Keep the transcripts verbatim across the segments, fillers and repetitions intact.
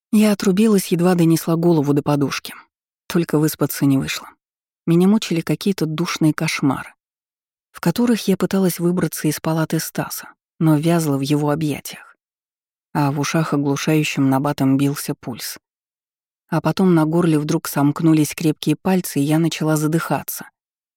Я отрубилась, едва донесла голову до подушки. Только выспаться не вышло. Меня мучили какие-то душные кошмары, в которых я пыталась выбраться из палаты Стаса, но вязла в его объятиях. А в ушах оглушающим набатом бился пульс. А потом на горле вдруг сомкнулись крепкие пальцы, и я начала задыхаться.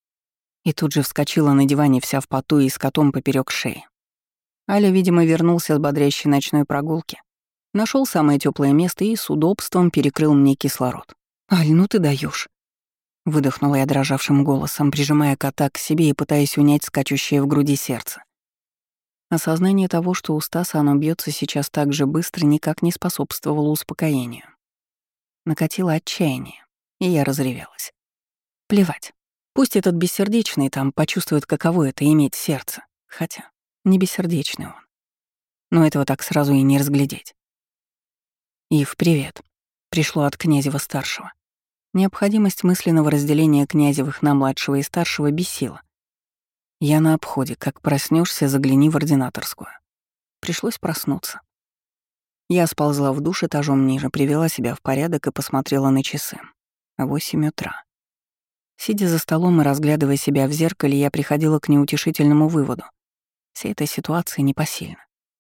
И тут же вскочила на диване вся в поту и с котом поперек шеи. Аля, видимо, вернулся с бодрящей ночной прогулки. Нашел самое теплое место и с удобством перекрыл мне кислород. «Аль, ну ты даешь! Выдохнула я дрожавшим голосом, прижимая кота к себе и пытаясь унять скачущее в груди сердце. Осознание того, что у Стаса оно бьется сейчас так же быстро, никак не способствовало успокоению. Накатило отчаяние, и я разревелась. Плевать. Пусть этот бессердечный там почувствует, каково это — иметь сердце. Хотя, не бессердечный он. Но этого так сразу и не разглядеть. «Ив, привет», — пришло от Князева-старшего. Необходимость мысленного разделения Князевых на младшего и старшего бесила. Я на обходе, как проснешься, загляни в ординаторскую. Пришлось проснуться. Я сползла в душ этажом ниже, привела себя в порядок и посмотрела на часы. Восемь утра. Сидя за столом и разглядывая себя в зеркале, я приходила к неутешительному выводу. Вся эта ситуация непосильна.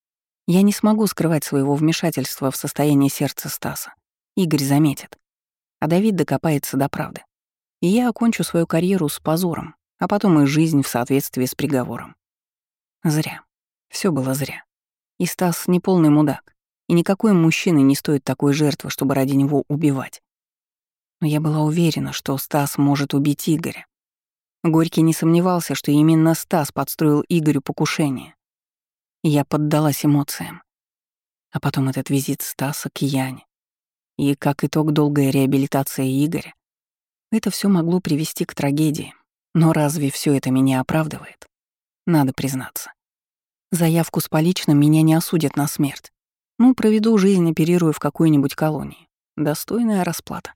Я не смогу скрывать своего вмешательства в состояние сердца Стаса. Игорь заметит. А Давид докопается до правды. И я окончу свою карьеру с позором, а потом и жизнь в соответствии с приговором. Зря. Все было зря. И Стас не полный мудак. И никакой мужчина не стоит такой жертвы, чтобы ради него убивать. Но я была уверена, что Стас может убить Игоря. Горький не сомневался, что именно Стас подстроил Игорю покушение. И я поддалась эмоциям. А потом этот визит Стаса к Яне. И как итог долгая реабилитация Игоря. Это все могло привести к трагедии. Но разве все это меня оправдывает? Надо признаться. Заявку с поличным меня не осудят на смерть. Ну, проведу жизнь, оперируя в какой-нибудь колонии. Достойная расплата.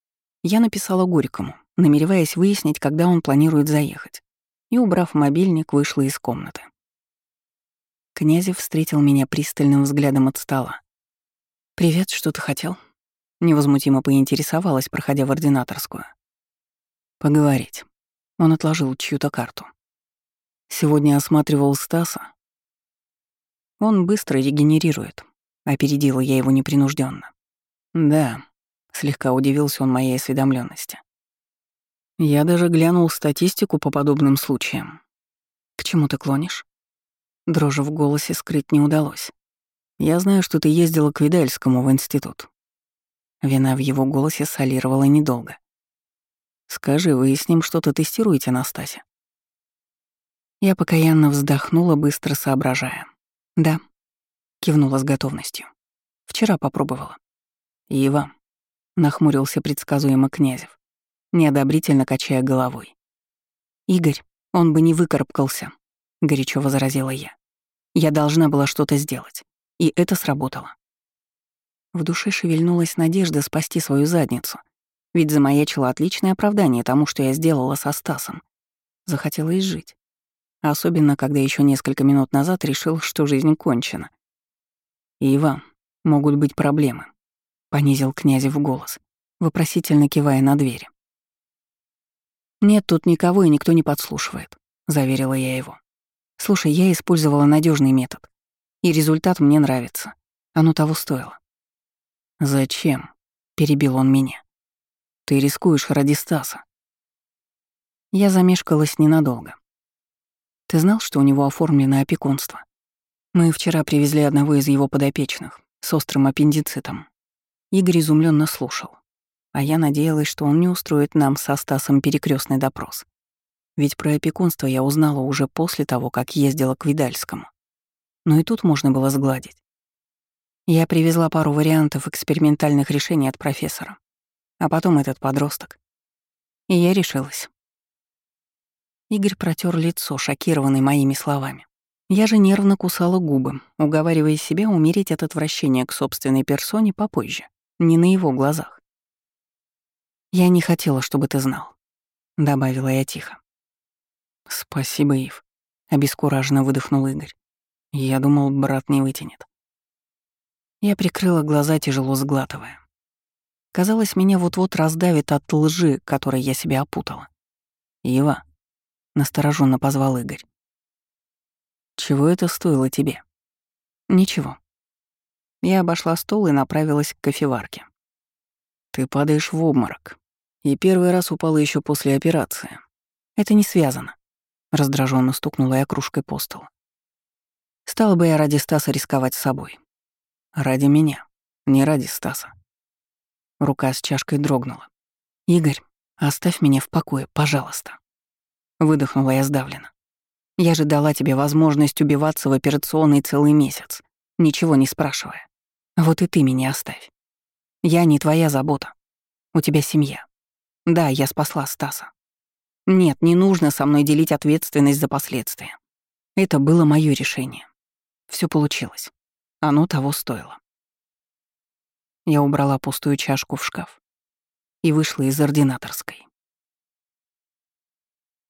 Я написала Горькому, намереваясь выяснить, когда он планирует заехать. И, убрав мобильник, вышла из комнаты. Князев встретил меня пристальным взглядом от стола. «Привет, что ты хотел?» Невозмутимо поинтересовалась, проходя в ординаторскую. «Поговорить». Он отложил чью-то карту. «Сегодня осматривал Стаса. Он быстро регенерирует», — опередила я его непринужденно. «Да», — слегка удивился он моей осведомленности. «Я даже глянул статистику по подобным случаям». «К чему ты клонишь?» Дрожи в голосе скрыть не удалось. «Я знаю, что ты ездила к Видальскому в институт». Вина в его голосе солировала недолго. «Скажи, вы с ним что-то тестируете, Настасья?» Я покаянно вздохнула, быстро соображая. «Да», — кивнула с готовностью. «Вчера попробовала». «Ива», — нахмурился предсказуемо Князев, неодобрительно качая головой. «Игорь, он бы не выкарабкался», — горячо возразила я. «Я должна была что-то сделать, и это сработало». В душе шевельнулась надежда спасти свою задницу, ведь замаячило отличное оправдание тому, что я сделала со Стасом. Захотелось жить. Особенно, когда еще несколько минут назад решил, что жизнь кончена. «Ива, могут быть проблемы», — понизил Князев голос, вопросительно кивая на дверь. «Нет тут никого и никто не подслушивает», — заверила я его. «Слушай, я использовала надежный метод, и результат мне нравится. Оно того стоило». «Зачем?» — перебил он меня. «Ты рискуешь ради Стаса». Я замешкалась ненадолго. «Ты знал, что у него оформлено опекунство? Мы вчера привезли одного из его подопечных с острым аппендицитом». Игорь изумленно слушал, а я надеялась, что он не устроит нам со Стасом перекрестный допрос. Ведь про опекунство я узнала уже после того, как ездила к Видальскому. Но и тут можно было сгладить. Я привезла пару вариантов экспериментальных решений от профессора, а потом этот подросток. И я решилась. Игорь протер лицо, шокированный моими словами. Я же нервно кусала губы, уговаривая себя умереть от отвращения к собственной персоне попозже, не на его глазах. «Я не хотела, чтобы ты знал», — добавила я тихо. «Спасибо, Ив», — обескураженно выдохнул Игорь. «Я думал, брат не вытянет». Я прикрыла глаза, тяжело сглатывая. Казалось, меня вот-вот раздавит от лжи, которой я себя опутала. «Ива», — настороженно позвал Игорь. «Чего это стоило тебе?» «Ничего». Я обошла стол и направилась к кофеварке. «Ты падаешь в обморок. И первый раз упала еще после операции. Это не связано», — раздраженно стукнула я кружкой по столу. «Стала бы я ради Стаса рисковать собой. Ради меня, не ради Стаса». Рука с чашкой дрогнула. «Игорь, оставь меня в покое, пожалуйста». Выдохнула я сдавленно. «Я же дала тебе возможность убиваться в операционный целый месяц, ничего не спрашивая. Вот и ты меня оставь. Я не твоя забота. У тебя семья. Да, я спасла Стаса. Нет, не нужно со мной делить ответственность за последствия. Это было моё решение. Всё получилось. Оно того стоило». Я убрала пустую чашку в шкаф и вышла из ординаторской.